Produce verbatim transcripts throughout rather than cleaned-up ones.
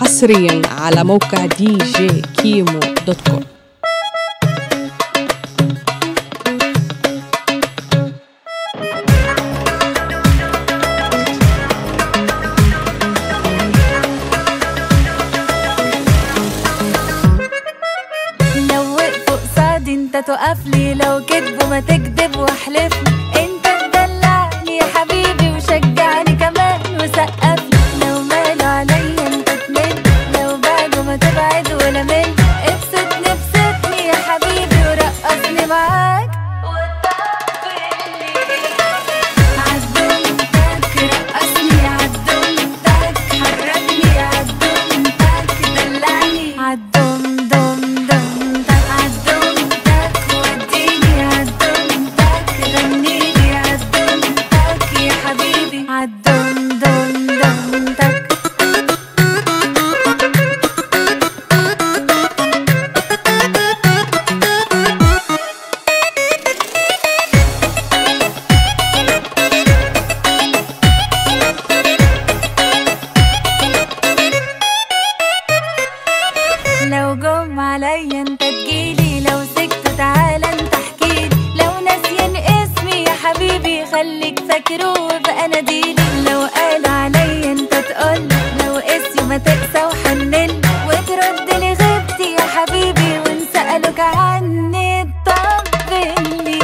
حصريا على موقع دي جي كيمو دوت كوم. لو وقفوا قصادي انت تقفلي، لو كدبوا ما تكدب واحلفني، انت تدلعني يا حبيبي وشجعني كمان وسقفلي، لو مالوا عليا انت تمد، لو بعدوا ما تبعد ولا مل، ابسطني ابسطني يا حبيبي ورقصني معاك وطبلي عالدومتك، رقصني عالدومتك، حركني عالدومتك، دلعني عالدوم دوم دومتك، عالدومتك وديني عالدومتك، غنيلي عالدومتك يا حبيبي عالدوم دوم دومتك. لو جم عليا انت تجيلي، لو سكت تعالى انت احكيلي، لو ناسيان اسمي يا حبيبي خليك فاكره وبقى ناديلي، لو قالوا عليا انت تقولي، لو قسي ما تقسى وحنلي، وترد لي غيبتي يا حبيبي وان سألوك عني طبلي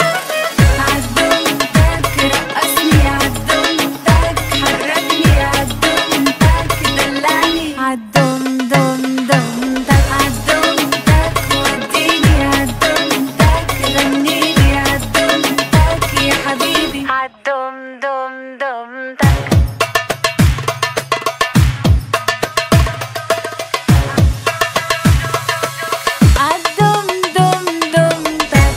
عالدومتك، رقصني عالدومتك، حركني عالدومتك، دلعني عالدوم دوم دومتك، عالدومتك وديني عالدومتك، غنيلي عالدومتك يا حبيبي عالدوم دوم دومتك. عالدوم دوم دومتك.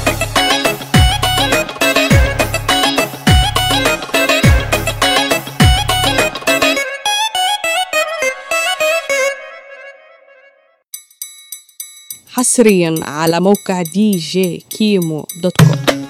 حصريا على موقع دي جي كيمو دوت كوم.